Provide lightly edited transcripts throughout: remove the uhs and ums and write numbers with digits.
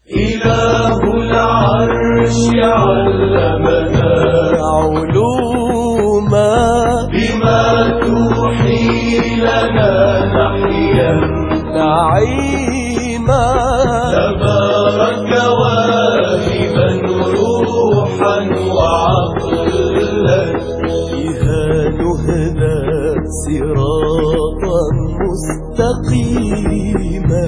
إله العرش علمنا علوما بما توحي لنا نحيا نعيما تبارك واهبا روحا وعقلا بها نهدى صراطا مستقيما.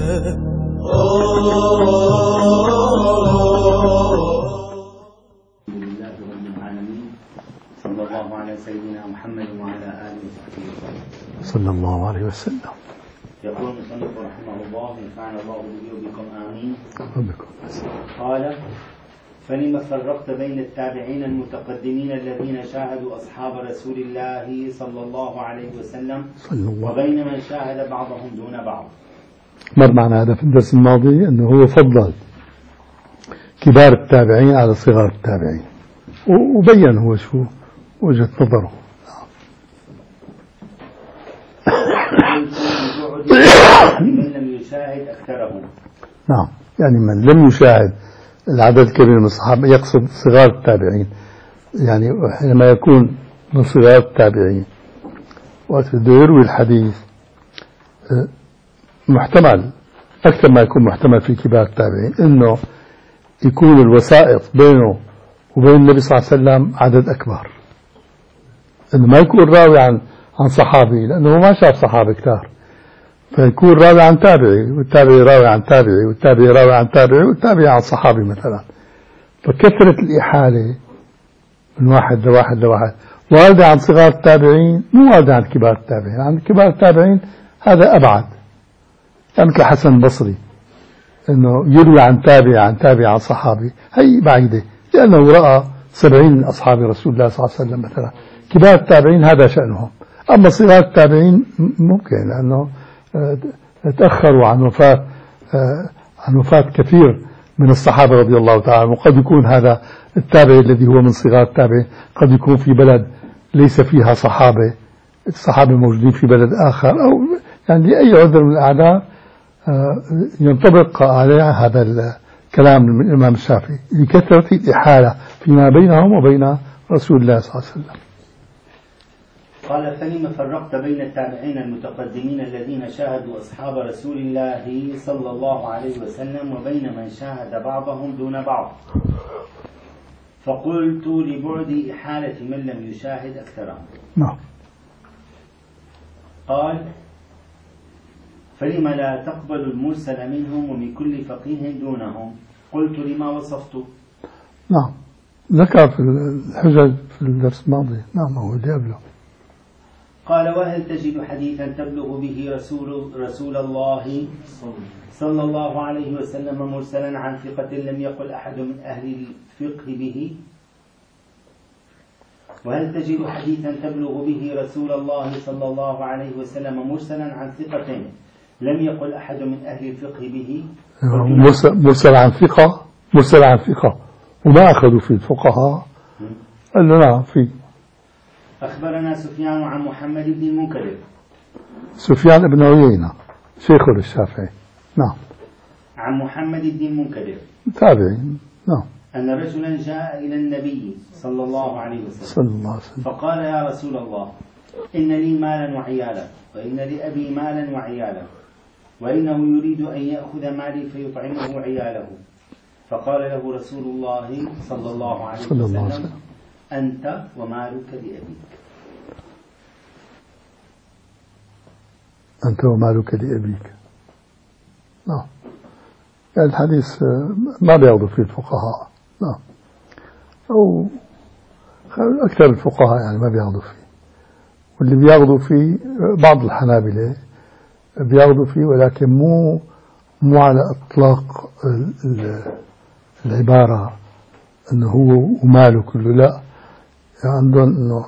لله رب العالمين صلى الله على سيدنا محمد وعلى آله وصحبه وسلم. صلى الله عليه وسلم. يقول المصنف رحمه الله ونفعنا الله به وبكم آمين. وبكم. قال: فلما فرقت بين التابعين المتقدمين الذين شاهدوا أصحاب رسول الله صلى الله عليه وسلم وبين من شاهد بعضهم دون بعض؟ مر معنا هذا في الدرس الماضي أنه هو فضل كبار التابعين على صغار التابعين، وبين هو شو وجهة نظره. من لم يشاهد أكثره. نعم، يعني من لم يشاهد العدد الكبير من الصحابة يقصد صغار التابعين، يعني حينما يكون من صغار التابعين وقت بده يروي الحديث محتمل أكثر ما يكون محتمل في كبار التابعين إنه يكون الوسائط بينه وبين النبي صلى الله عليه وسلم عدد أكبر، إنه ما يكون راوي عن صحابي لأنه ما شاف صحابة كتار، فيكون راوي عن تابعي والتابعي راوي عن تابعي والتابعي راوي عن تابعي والتابعي عن صحابي مثلا. فكثرة الإحالة من واحد لواحد لواحد واردة عن صغار التابعين، مو واردة عن كبار التابعين. عن كبار التابعين هذا أبعد، مثل حسن البصري انه يروي عن تابع عن تابع عن صحابي، هي بعيدة لأنه رأى 70 من أصحاب رسول الله صلى الله عليه وسلم مثلا. كبار التابعين هذا شأنهم، أما صغار التابعين ممكن لأنه تأخروا عن وفاة كثير من الصحابة رضي الله تعالى، وقد يكون هذا التابع الذي هو من صغار التابعين قد يكون في بلد ليس فيها صحابة، الصحابة موجودين في بلد آخر، أو يعني لأي عذر من الأعذار ينطبق عليه هذا الكلام من الإمام الشافعي لكثرة الإحالة فيما بينهم وبين رسول الله صلى الله عليه وسلم. قال: فلما فرقت بين التابعين المتقدمين الذين شاهدوا أصحاب رسول الله صلى الله عليه وسلم وبين من شاهد بعضهم دون بعض؟ فقلت: لبعد إحالة من لم يشاهد أكثرهم. نعم. قال: فلما لا تقبل المرسل منهم ومن كل فقيه دونهم؟ قلت: لما وصفت. نعم، ذكر في الحجج في الدرس الماضي. نعم، هو اللي قبله. قال: وهل تجد حديثا تبلغ به رسول الله صلى الله عليه وسلم مرسلا عن ثقة لم يقل أحد من أهل الفقه به؟ وهل تجد حديثا تبلغ به رسول الله صلى الله عليه وسلم مرسلا عن ثقة لم يقل أحد من أهل الفقه به؟ مرسل عن ثقة وما أخذوا في الفقهاء. قال له: نعم في. أخبرنا سفيان عن محمد بن المنكدر. سفيان بن عيينة شيخ الشافعي. نعم. عن محمد بن المنكدر تابعي. نعم. أن رجلا جاء إلى النبي صلى الله عليه وسلم فقال: يا رسول الله، إن لي مالا وعيالا، وإن لأبي مالا وعيالا، وإنه يريد أن يأخذ مالي فيطعمه عياله. فقال له رسول الله صلى الله عليه وسلم: أنت ومالك لأبيك. أنت ومالك لأبيك. نعم، يعني الحديث ما بياخذوا فيه الفقهاء. نعم، أو أكثر الفقهاء يعني ما بياخذوا فيه، واللي بياخذوا فيه بعض الحنابلة بياخذوا فيه، ولكن مو على إطلاق العبارة أنه هو وماله كله، لا، عندهم أنه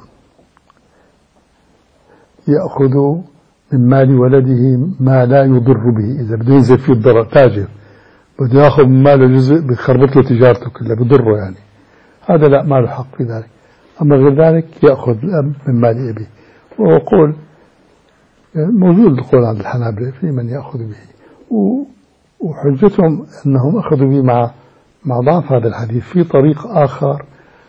يأخذ من مال ولده ما لا يضر به، إذا بده ينزل فيه الضرر، تاجر بده يأخذ من ماله جزء بيخربط له تجارته كلها بضره، يعني هذا لا، ما له حق في ذلك. أما غير ذلك يأخذ الأب من مال أبيه، وهو قول موجود القول عند الحنابلة في من يأخذ به، وحجتهم أنهم أخذوا به مع ضعف هذا الحديث. في طريق آخر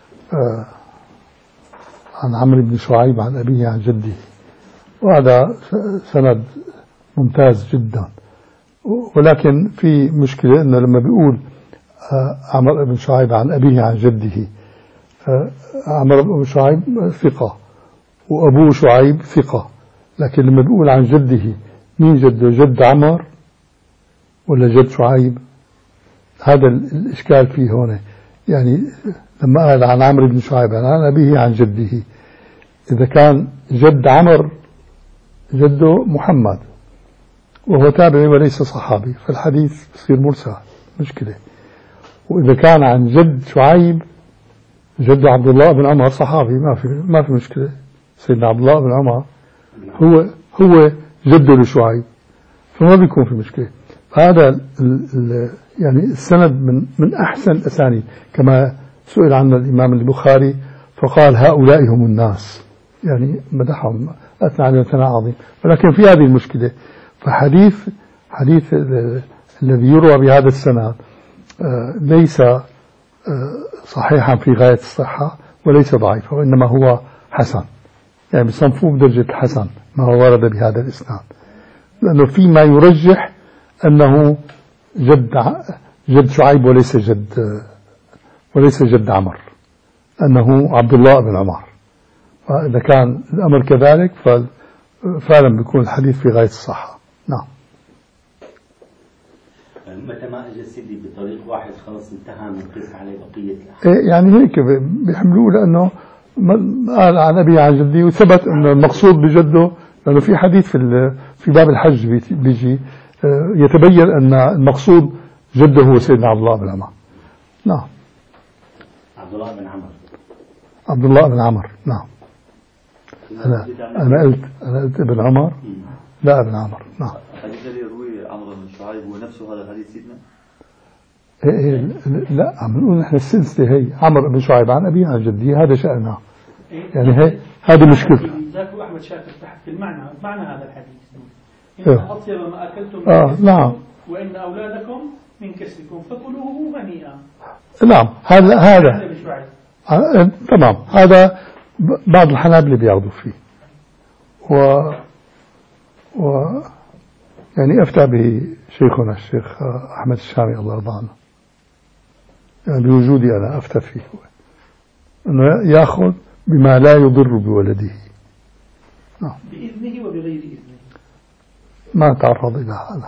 عن عمرو بن شعيب عن أبيه عن جده، وهذا سند ممتاز جدا، ولكن في مشكلة أنه لما بيقول عمرو بن شعيب عن أبيه عن جده، عمرو بن شعيب ثقة وأبوه شعيب ثقة، لكن لما بيقول عن جده مين جده؟ جد عمر ولا جد شعيب؟ هذا الإشكال فيه هنا. يعني لما قال عن عمرو بن شعيب عن أبيه عن جده، إذا كان جد عمر جده محمد وهو تابعي وليس صحابي فالحديث يصير مرسل، مشكلة. وإذا كان عن جد شعيب جد عبد الله بن عمر صحابي، ما في مشكلة. سيدنا عبد الله بن عمر هو جده لشعيب، فما بيكون في مشكلة. هذا يعني السند من أحسن الأسانيد، كما سئل عنه الإمام البخاري فقال هؤلاء هم الناس، يعني مدحهم أثنى عليهم ثناء عظيم. ولكن في هذه المشكلة، فحديث الذي يروى بهذا السند ليس صحيحا في غاية الصحة وليس ضعيفا، وإنما هو حسن، يعني بصنفوه بدرجة الحسن ما هو ورد بهذا الإسناد، لأنه فيما يرجح أنه جد شعيب وليس جد عمر، أنه عبد الله بن عمر. فإذا كان الأمر كذلك فعلا بيكون الحديث في غاية الصحة. نعم. متى ما اجى سيدي بطريق واحد خلص انتهى من قيس عليه بقية الأحاديث. يعني هيك بيحملوه، لأنه قال عن أبي عن جدي وثبت أن المقصود بجده، لأنه في حديث في باب الحج بيجي يتبين أن المقصود جده هو سيدنا عبد الله بن عمر. نعم. عبد الله بن عمر. عبد الله بن عمر. نعم. أنا قلت ابن عمر، لا ابن عمر. نعم. الحديث الذي يروي عمرو بن شعيب هو نفسه هذا الحديث سيدنا؟ لا، عم نقول نحن السلسلة هي عمرو بن شعيب عن أبيه عن جدي، هذا شأنها. يعني هذه مشكلة. ذاك أحمد شاكر تحت في معنى هذا الحديث، إن أطيب ما أكلتم من نعم. وإن أولادكم من كسبكم فكلوه هنيئا. نعم. هذا تمام. هذا بعض الحنابلة بياخذوا فيه، يعني أفتى به شيخنا الشيخ أحمد الشامي الله يرضى عنه، يعني بوجودي أنا أفتى فيه، أنه يأخذ بما لا يضر بولده. نعم. بإذنه وبغير إذنه، ما تعرض إلى هذا.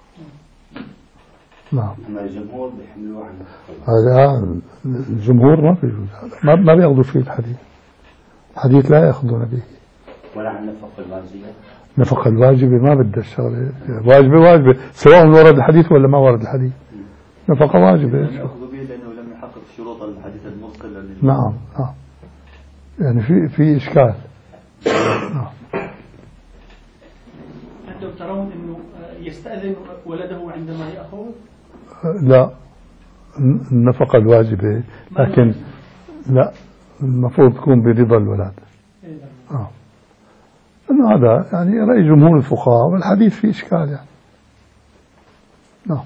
نعم. الجمهور بيحملوه عنه. هذا الجمهور ما في هذا، ما بياخذوا فيه الحديث لا يأخذون به. ولا عن نفقة الواجبة ما بدها الشغلة، واجبة سواء ورد الحديث ولا ما ورد الحديث، نفقة واجبة. يأخذ به لأنه لم يحقق شروط الحديث المرسل. نعم. يعني في إشكال. نعم. أنتم ترون أنه يستأذن ولده عندما يأخذ؟ لا، النفقة الواجبة، لكن لا، المفروض تكون برضا الولد. إنه هذا يعني رأي جمهور الفقهاء، والحديث فيه إشكال يعني. نعم.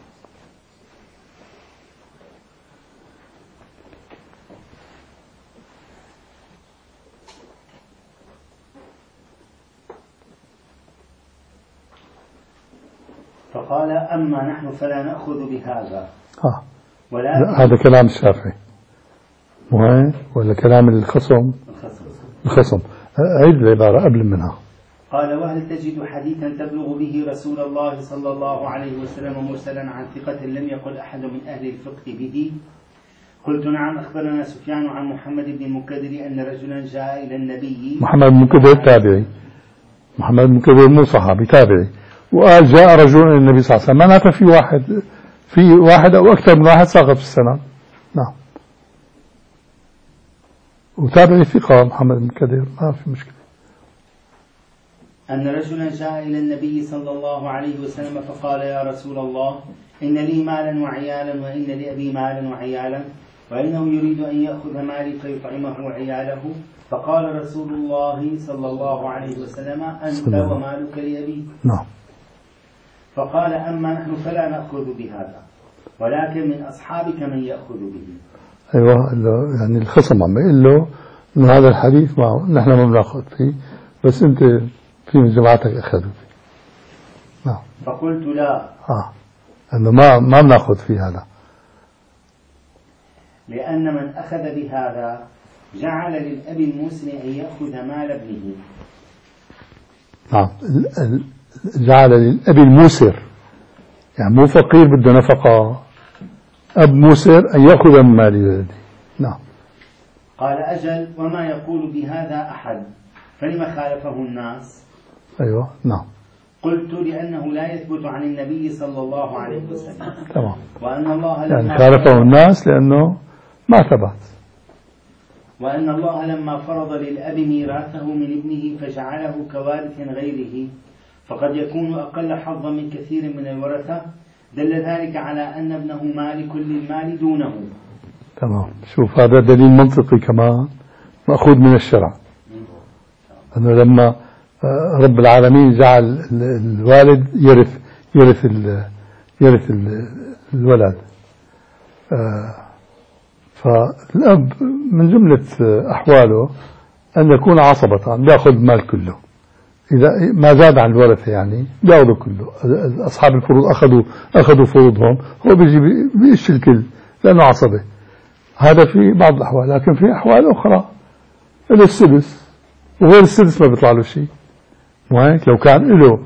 فقال أما نحن فلا نأخذ بهذا. هذا كلام الشافعي ولا كلام الخصم؟ الخصم. عيد العبارة قبل منها. قال وهل تجد حديثا تبلغ به رسول الله صلى الله عليه وسلم مرسلا عن ثقة لم يقل أحد من أهل الفقه به؟ قلت نعم. أخبرنا سفيان عن محمد بن المنكدر أن رجلا جاء إلى النبي. محمد بن المنكدر تابعي، محمد بن المنكدر مو صحابي، تابعي، وقال جاء رجل إلى النبي صلى الله عليه وسلم، معناته في واحد أو أكثر من واحد ساقط في السنة. نعم. وتابعي ثقة محمد بن المنكدر، ما في مشكلة. أن رجلا جاء إلى النبي صلى الله عليه وسلم فقال يا رسول الله إن لي مالا وعيالا وإن لأبي مالا وعيالا وإنه يريد أن يأخذ مالي فيطعمه وعياله. فقال رسول الله صلى الله عليه وسلم أنت ومالك لأبيك. نعم. فقال أما نحن فلا نأخذ بهذا ولكن من أصحابك من يأخذ به. أيوة، يعني الخصم عم يقول له إنه هذا الحديث نحن ما بناخذ فيه، بس أنت في من جماعتك أخذوا فيه. نعم. فقلت لا، أنه ما بناخذ فيه هذا، لأن من أخذ بهذا جعل للأب المسن أن يأخذ مال ابنه. نعم، جعل للأب الموسر، يعني مو فقير بده نفقة، أب موسر أن يأخذ من مال ولده. نعم. قال أجل، وما يقول بهذا أحد، فلما خالفه الناس؟ أيوة. نعم. قلت لأنه لا يثبت عن النبي صلى الله عليه وسلم. تمام. وأن الله يعني خالفه الناس لأنه ما ثبت. وأن الله لما فرض للأب ميراثه من ابنه فجعله كوارث غيره فقد يكون أقل حظا من كثير من الورثة، دل ذلك على أن ابنه مالك للمال دونه. تمام. شوف، هذا دليل منطقي كمان مأخوذ من الشرع، أنه لما رب العالمين جعل الوالد يرث الولد، فالأب من جملة أحواله أن يكون عصبة، بيأخذ المال كله، إذا ما زاد عن الورثة يعني بيأخذوا كله. أصحاب الفروض أخذوا فروضهم، هو بيجي بيش الكل لأنه عصبة. هذا في بعض الأحوال، لكن في أحوال أخرى له السدس، وغير السدس ما بيطلع له شيء. وهيك لو كان له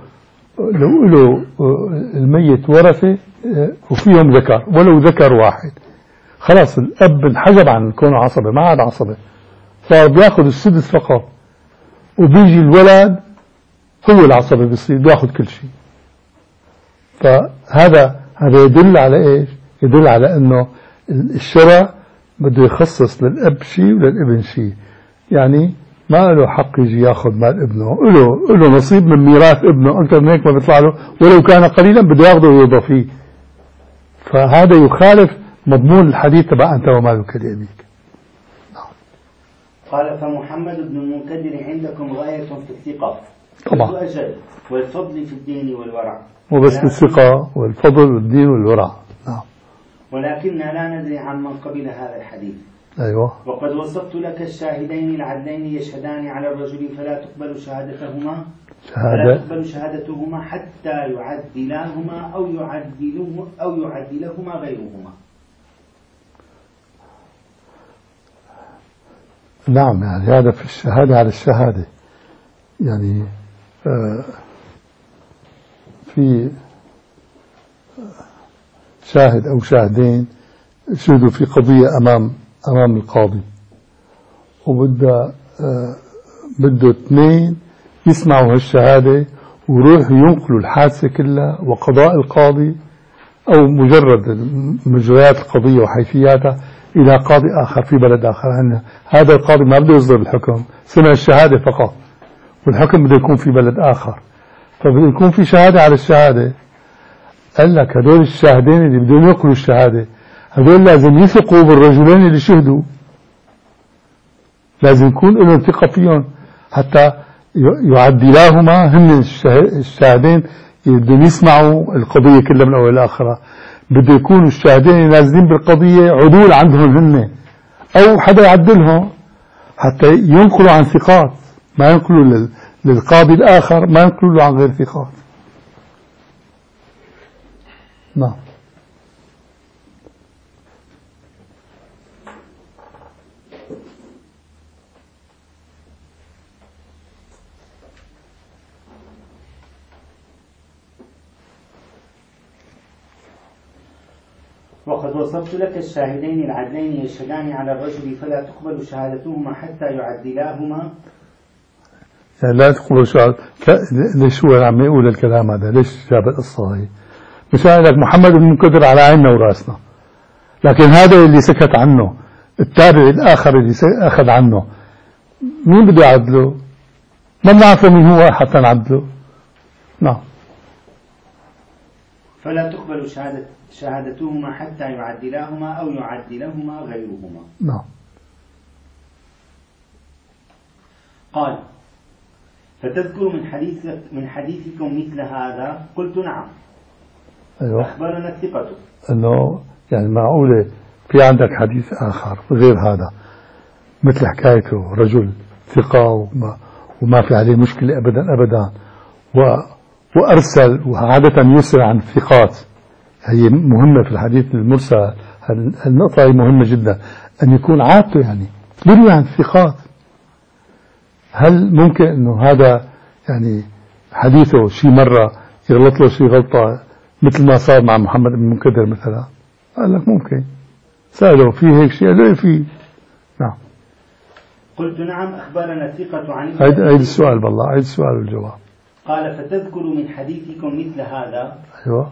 الميت ورثة وفيهم ذكر، ولو ذكر واحد، خلاص الأب انحجب عن كونه عصبة، ما عاد عصبة، صار بياخذ السدس فقط، وبيجي الولد هو العصبة بيصير بياخذ كل شيء. فهذا يدل على إيش؟ يدل على إنه الشرع بده يخصص للأب شيء وللابن شيء، يعني ما له حق يجي ياخذ مال ابنه، له نصيب من ميراث ابنه، أكثر من هيك ما بيطلع له، ولو كان قليلا بده ياخذه ويرضى فيه. فهذا يخالف مضمون الحديث تبع أنت ومالك لأبيك. قال فمحمد بن المنكدر عندكم غاية في الثقة طبعا، أجل والفضل في الدين والورع، وبس الثقة والفضل والدين والورع. نعم. ولكننا لا ندري عمن قبل هذا الحديث. أيوة. وقد وصفت لك الشاهدين العدلين يشهدان على الرجل فلا تقبل شهادتهما حتى يعدلاهما أو يعدلهما غيرهما. نعم، يعني هذا في الشهادة على الشهادة، يعني في شاهد أو شاهدين شهدوا في قضية أمام القاضي، وبده اثنين يسمعوا هالشهادة ويروحوا ينقلوا الحادثة كلها وقضاء القاضي أو مجرد مجريات القضية وحيثياتها إلى قاضي آخر في بلد آخر. هذا القاضي ما بده يصدر الحكم، سمع الشهادة فقط، والحكم بده يكون في بلد آخر، فبده يكون في شهادة على الشهادة. قال لك هدول الشاهدين اللي بدهم ينقلوا الشهادة هدول لازم يثقوا بالرجلين اللي شهدوا، لازم يكون لهم ثقة فيهم حتى يعدلاهما. هن الشاهدين بدهم يسمعوا القضية كلها من أول لآخرها، بده يكونوا الشاهدين نازلين بالقضية عدول عندهم هن، أو حدا يعدلهم حتى ينقلوا عن ثقات، ما ينقلوا للقاضي الآخر، ما ينقلوا له عن غير ثقات. نعم. وقد وصفت لك الشاهدين العدلين يشهدان على الرجل فلا تقبل شهادتهما حتى يعدلاهما. يعني لا تقبل شهادة. ليش هو عم يقول الكلام هذا؟ ليش جاب القصة هي؟ مش لك محمد بن المنكدر على عيننا وراسنا، لكن هذا اللي سكت عنه، التابع الآخر اللي أخذ عنه، مين بده يعدله؟ ما بنعرف من هو حتى نعدله. نعم. فلا تقبل شهادتهما حتى يعدلاهما أو يعدلهما غيرهما. نعم. قال فتذكر من حديثكم مثل هذا؟ قلت نعم، أيوة. أخبرنا الثقة أنه يعني معقولة في عندك حديث آخر غير هذا مثل حكايته رجل ثقة وما في عليه مشكلة أبدا وأرسل، وعادة يرسل عن الثقات. هي مهمة في الحديث المرسل، النقطة هي مهمة جدا، أن يكون عادته يعني يروي عن الثقات. هل ممكن أنه هذا يعني حديثه شي مرة يغلط له شي غلطة مثل ما صار مع محمد بن منكدر مثلا؟ قال لك ممكن. سأله في هيك شيء؟ قال له في. نعم. قلت نعم. أخبرنا الثقة عن عيد السؤال بالله، عيد السؤال والجواب. قال فتذكر من حديثكم مثل هذا. أيوة.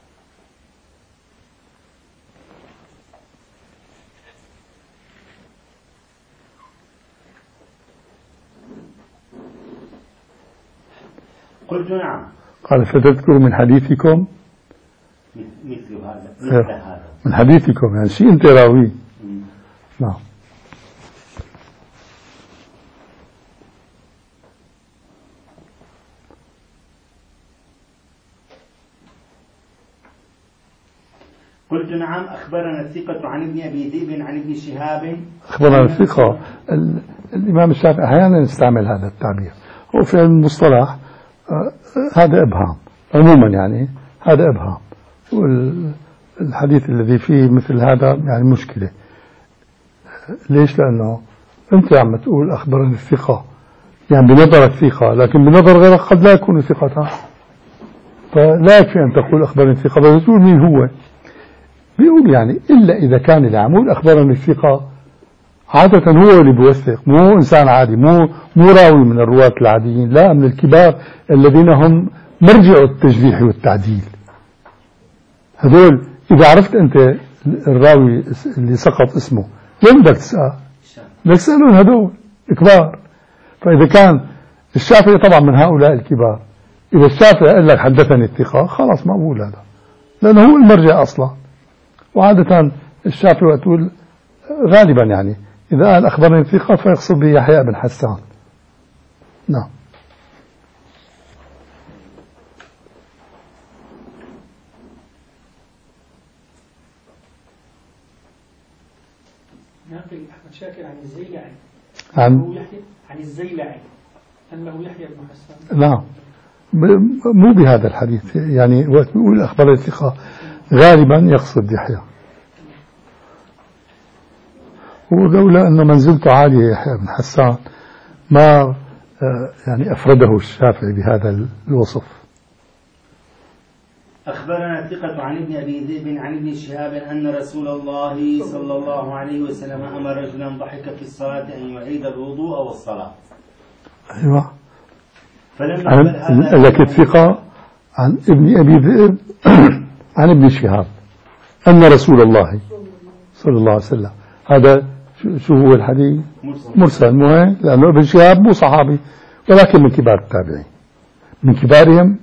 قلت نعم. قال فتذكر من حديثكم مثل هذا من حديثكم يعني شيء أنت راويه. نعم. قلت نعم. أخبرنا الثقة عن ابن أبي ذئب عن ابن شهاب. أخبرنا الثقة. الإمام الشافعي أحيانا يستعمل هذا التعبير، هو في المصطلح هذا إبهام عموما، يعني هذا إبهام، والحديث الذي فيه مثل هذا يعني مشكلة. ليش؟ لأنه أنت عم تقول أخبرني الثقة، يعني بنظرك ثقة، لكن بنظر غيرك قد لا يكون ثقة، فلا يكفي أن تقول أخبرني الثقة، بس تقول مين هو. بيقول يعني إلا إذا كان اللي عم يقول أخبرني الثقة عادة هو اللي بيوثق، مو إنسان عادي، مو راوي من الرواة العاديين، لا، من الكبار الذين هم مرجع التجريح والتعديل. هذول إذا عرفت أنت الراوي اللي سقط اسمه لين بدك تسأل؟ بدك تسألون هذول كبار. فإذا كان الشافعي طبعا من هؤلاء الكبار، إذا الشافعي قال لك حدثني الثقة خلاص مقبول هذا، لأنه هو المرجع أصلا. وعادة الشافعي وتقول غالبا يعني إذا قال أخبرني الثقة فيقصد به يحيى بن حسان. نعم. ناقل أحمد شاكر عن الزيلعي عن الزيلعي أنه يحيى بن حسان. نعم. مو بهذا الحديث، يعني وقت بيقول أخبرني الثقة غالبا يقصد يحيى، ولولا أن منزلته عالية يحيى بن حسان ما يعني أفرده الشافعي بهذا الوصف. أخبرنا الثقة عن ابن أبي ذئب عن ابن شهاب أن رسول الله صلى الله عليه وسلم أمر رجلا ضحك في الصلاة أن يعيد الوضوء والصلاة. أيوة. فلما لك الثقة عن ابن أبي ذئب عن ابن شهاب أن رسول الله صلى الله عليه وسلم، هذا شو هو الحديث؟ مرسل. مو لأنه ابن شهاب مو صحابي ولكن من كبار التابعين، من كبارهم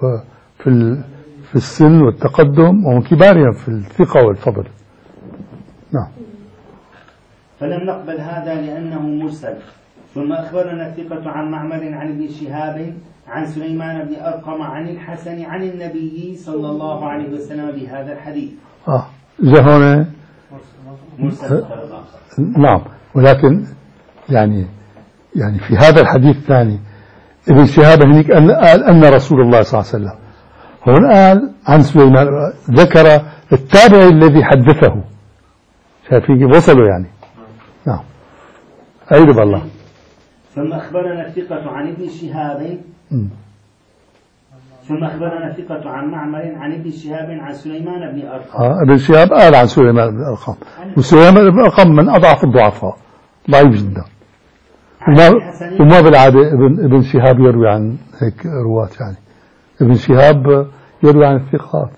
في السن والتقدم، ومن كبارهم في الثقة والفضل. نعم. فلم نقبل هذا لأنه مرسل. ثم أخبرنا الثقة عن معمر عن ابن شهاب عن سليمان بن أرقم عن الحسن عن النبي صلى الله عليه وسلم بهذا الحديث. هنا مرسل. نعم. ولكن يعني في هذا الحديث الثاني ابن شهاب هنيك قال أن رسول الله صلى الله عليه وسلم، هون قال عن سليمان، ذكر التابع الذي حدثه. شايفين وصلوا يعني. نعم. أعيد بالله. ثم أخبرنا الثقة عن ابن شهاب ثم أخبرنا الثقة عن معمر عن ابن شهاب عن سليمان بن أرقم. ابن شهاب قال عن سليمان بن أرقم، وسليمان بن أرقم من أضعف الضعفاء، ضعيف جدا، وما بالعادة ابن شهاب يروي عن هيك رواة، يعني ابن شهاب يروي عن الثقات.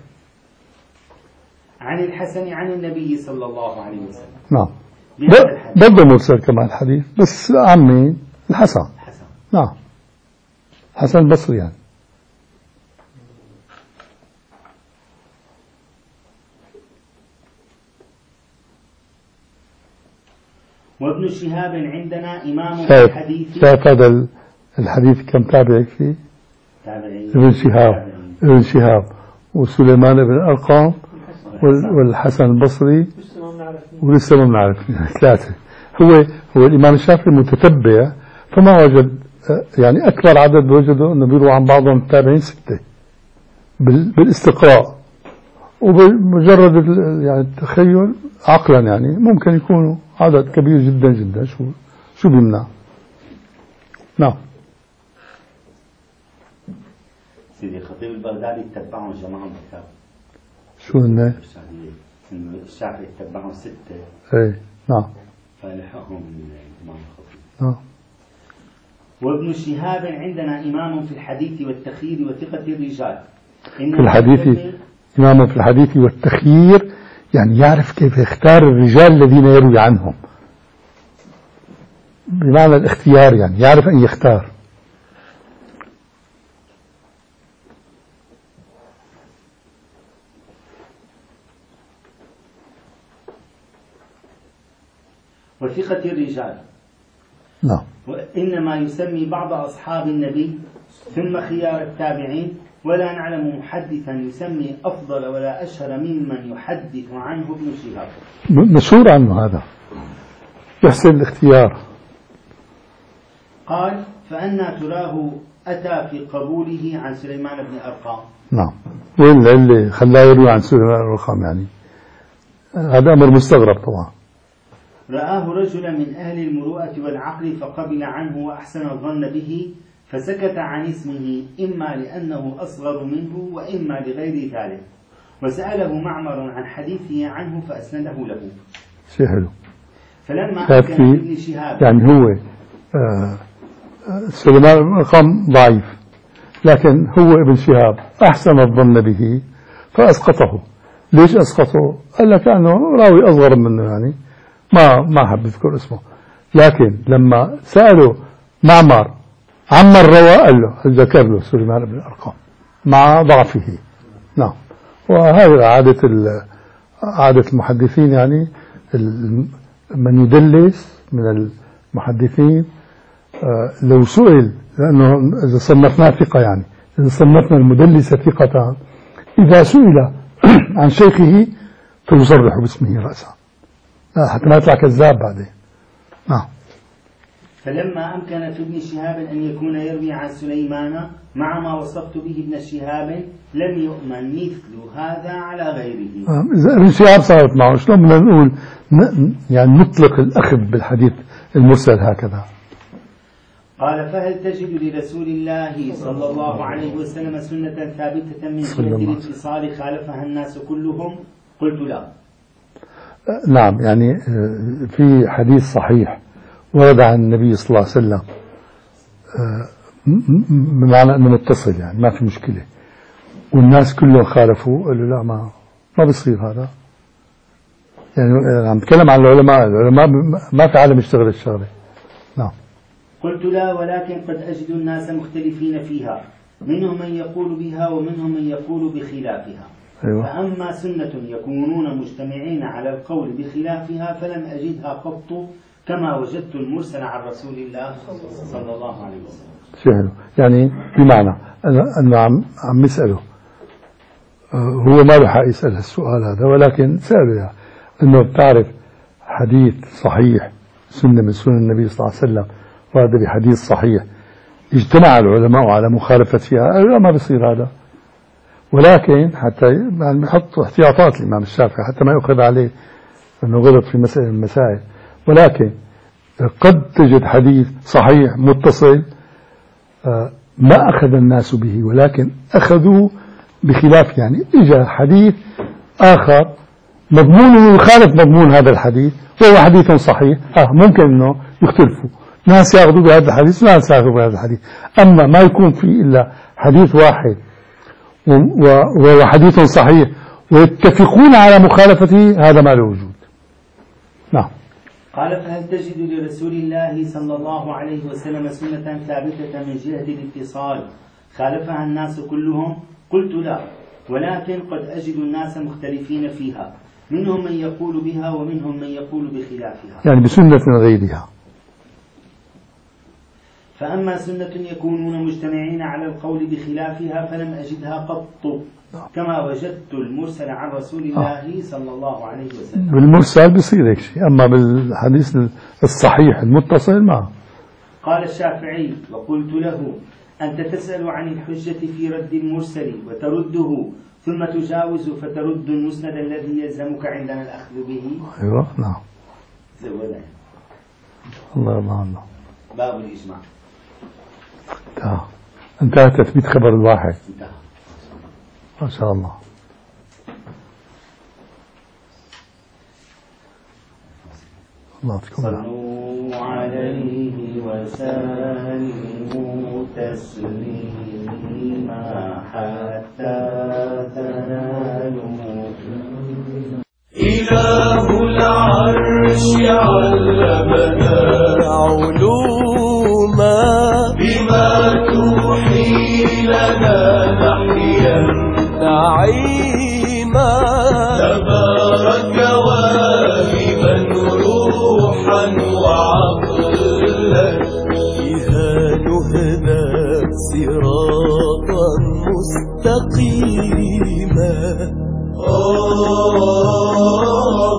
عن الحسن عن النبي صلى الله عليه وسلم. نعم. برضه مرسل كمان الحديث، بس عمي الحسن. نعم. حسن البصري يعني. وابن شهاب عندنا إمام في الحديث. شايف هذا الحديث كم تابعي فيه؟ تابعي. ابن شهاب وسليمان بن الأرقام والحسن البصري ولسه ما بنعرف ثلاثة. هو الإمام الشافعي متتبع فما وجد يعني أكبر عدد وجده أنه بيروى عن بعضهم التابعين 6 بالاستقراء وبمجرد يعني التخيل عقلا يعني ممكن يكونوا عدد كبير جدا جدا. شو بيمنع؟ نعم. سيدي الخطيب البغدادي تبعهم جماعة كتاب. شو هن؟ الشافعي تبعهم 6. ايه نعم. فلحقهم الإمام الخطيب. نعم. وابن شهاب عندنا إمام في الحديث والتخيير وثقة الرجال. في الحديث إمام في الحديث والتخيير يعني يعرف كيف يختار الرجال الذين يروي عنهم، بمعنى الاختيار يعني يعرف أن يختار. وثقة الرجال. نعم. وإنما يسمي بعض أصحاب النبي ثم خيار التابعين، ولا نعلم محدثا يسمي أفضل ولا أشهر ممن يحدث عنه ابن شهاب. مشهور عنه هذا، يحسن الاختيار. قال فأنا تراه أتى في قبوله عن سليمان بن أرقام. نعم. وين اللي خلاه يروي عن سليمان بن أرقام؟ يعني هذا أمر مستغرب طبعا. رآه رجلا من أهل المروءة والعقل فقبل عنه وأحسن الظن به، فسكت عن اسمه إما لأنه أصغر منه وإما لغير ذلك، وسأله معمر عن حديثه عنه فأسنده له. شيء حلو. فلما أمكن ابن شهاب يعني هو سليمان بن أرقام ضعيف، لكن هو ابن شهاب أحسن الظن به فأسقطه. ليش أسقطه؟ قال لك أنه راوي أصغر منه، يعني ما حب يذكر اسمه. لكن لما سأله معمر عمن روى قال له ذكر له سليمان بن الأرقام مع ضعفه. نعم. وهذا عادة المحدثين، يعني من يدلس من المحدثين لو سئل، لأنه إذا صنفنا ثقة، يعني إذا صنفنا المدلس ثقة، إذا سئل عن شيخه فيصرح باسمه رأسا حتى ما يطلع كذاب بعدين. نعم. فلما أمكن في ابن شهاب أن يكون يروي عن سليمان مع ما وصفت به ابن شهاب لم يؤمن مثل هذا على غيره. إذا ابن شهاب صارت معه شلون بدنا نقول يعني نطلق الأخذ بالحديث المرسل هكذا؟ قال فهل تجد لرسول الله صلى الله عليه وسلم سنة ثابتة من جهة الاتصال خالفها الناس كلهم؟ قلت لا. نعم. يعني في حديث صحيح ورد عن النبي صلى الله عليه وسلم بمعنى أنه متصل، يعني ما في مشكلة، والناس كلهم خالفوا، قالوا لا ما بصير هذا. يعني عم بتكلم عن العلماء ما في عالم يشتغل الشغلة. نعم. قلت لا، ولكن قد أجد الناس مختلفين فيها، منهم من يقول بها ومنهم من يقول بخلافها. أيوة. فأما سنة يكونون مجتمعين على القول بخلافها فلم أجدها قط كما وجدت المرسل عن رسول الله صلى الله عليه وسلم. شو يعني بمعنى أنه عم يسأله، هو ما بحق يسأل السؤال هذا، ولكن سأله يعني أنه بتعرف حديث صحيح سنة من سنن النبي صلى الله عليه وسلم، وهذا بحديث صحيح اجتمع العلماء على مخالفة فيها، لا ما بصير هذا. ولكن حتى يعني بحط احتياطات الإمام الشافعي حتى ما يؤخذ عليه أنه غلط في مسألة من المسائل. ولكن قد تجد حديث صحيح متصل ما أخذ الناس به، ولكن أخذوا بخلاف، يعني إجا حديث آخر مضمونه يخالف مضمون هذا الحديث وهو حديث صحيح، ممكن أنه يختلفوا، ناس يأخذوا بهذا الحديث وناس يأخذوا بهذا الحديث. أما ما يكون فيه إلا حديث واحد وهو حديث صحيح ويتفقون على مخالفته، هذا ما له وجود. نعم. قال فهل تجد لرسول الله صلى الله عليه وسلم سنة ثابتة من جهة الاتصال خالفها الناس كلهم؟ قلت لا، ولكن قد أجد الناس مختلفين فيها، منهم من يقول بها ومنهم من يقول بخلافها، يعني بسنة غيرها. فأما سنة يكونون مجتمعين على القول بخلافها فلم أجدها قط، كما وجدت المرسل عن رسول الله صلى الله عليه وسلم. بالمرسل بصير هيك شيء، أما بالحديث الصحيح المتصل ما. قال الشافعي: وقلت له: أنت تسأل عن الحجة في رد المرسل وترده ثم تجاوز فترد المسند الذي يلزمك عندنا الأخذ به. أيوة نعم. زودها. الله الله الله. باب الإجماع. انتهى تثبيت خبر الواحد. انتهى. ما شاء الله. الله تكون. صلوا عليه وسلموا تسليما حتى تنالوا. إله العرش علمنا علوما بما توحي لنا نحيا نعيما. تبارك واهبا روحا وعقلا بها نهدى صراطا مستقيما.